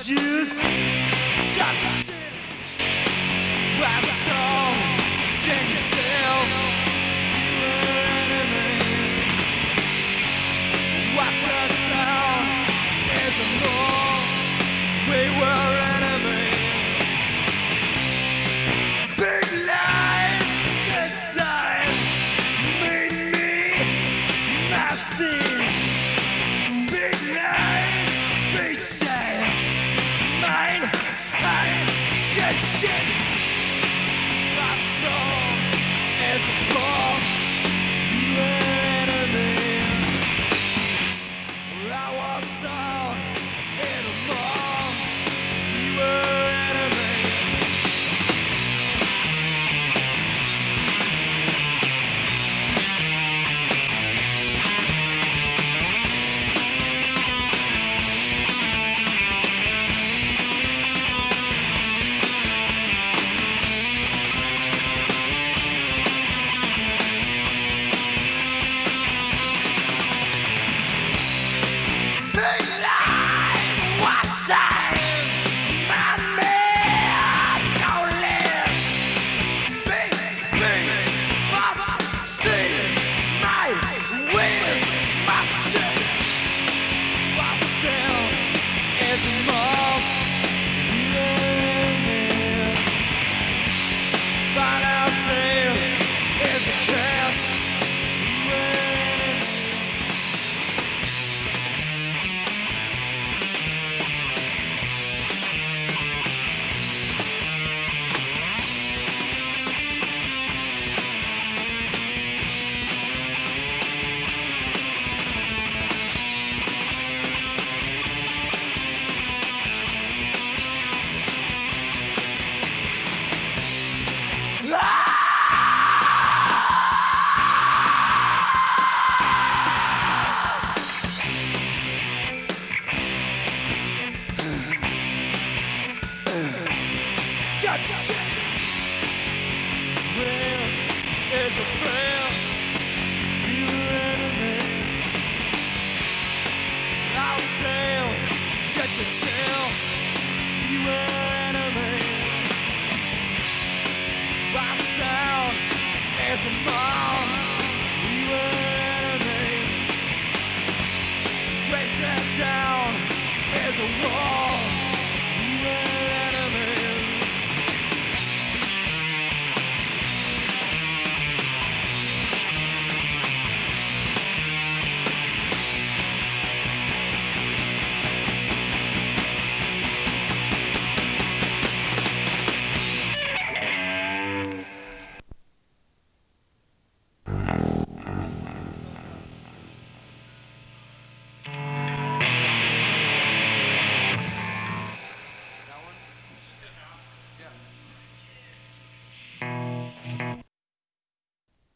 juice, shut shit. Write a song, sing yourself. You were enemy. What's the sound? Is a more. We were enemy. Big lights inside made me massive. Big lights, big shame. Mine, I get shit. My soul is a boss. You were enemy. I was on in a mall. You were enemy. Big light, what's side? Man, man, don't live. Big, Baba, see my wheels, my shit. Myself is a moth. Yeah. But out there is a cat. Yeah. Judge shit. Well, it's a friend. You enemy. I'll sail. Judge yourself. You enemy. Right down as a mall. You enemy. Race that down as a wall. You enemy.